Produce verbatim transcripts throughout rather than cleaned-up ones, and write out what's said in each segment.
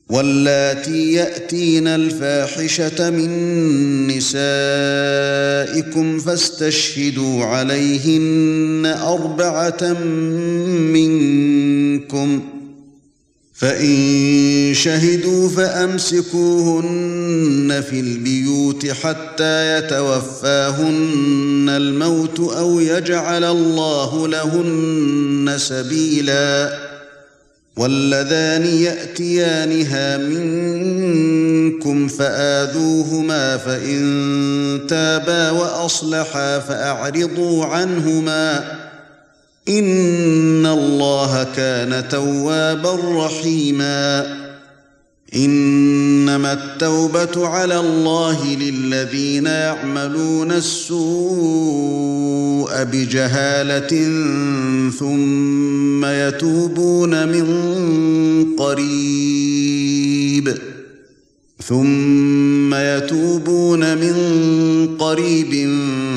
واللاتي يأتين الفاحشة من نسائكم فاستشهدوا عليهن أربعة منكم فإن شهدوا فأمسكوهن في البيوت حتى يتوفاهن الموت أو يجعل الله لهن سبيلا واللذان يأتيانها منكم فآذوهما فإن تابا وأصلحا فأعرضوا عنهما إن الله كان توابا رحيما إنما التوبة على الله للذين يعملون السوء بجهالة ثم يتوبون من قريب ثم يتوبون من قريب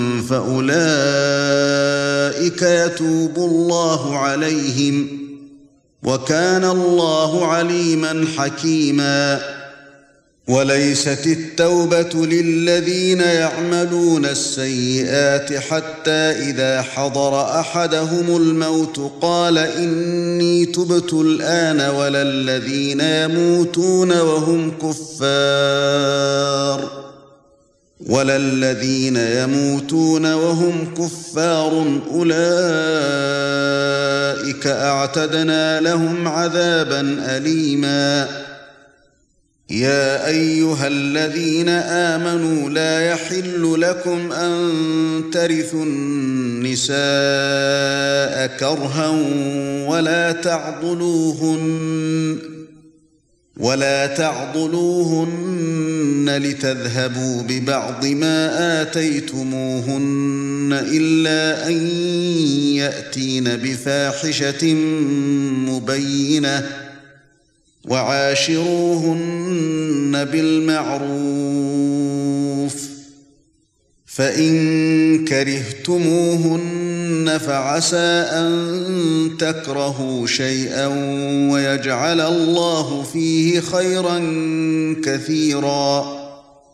فأولئك يتوب الله عليهم وكان الله عليما حكيما وليست التوبة للذين يعملون السيئات حتى إذا حضر أحدهم الموت قال إني تبت الآن ولا الذين يموتون وهم كفار ولا الذين يموتون وهم كفار أولئك أعتدنا لهم عذابا أليما يا أيها الذين آمنوا لا يحل لكم أن ترثوا النساء كرها ولا تعضلوهن ولا تعضلوهن لتذهبوا ببعض ما آتيتموهن إلا أن يأتين بفاحشة مبينة وعاشروهن بالمعروف فإن كرهتموهن فعسى أن تكرهوا شيئا ويجعل الله فيه خيرا كثيرا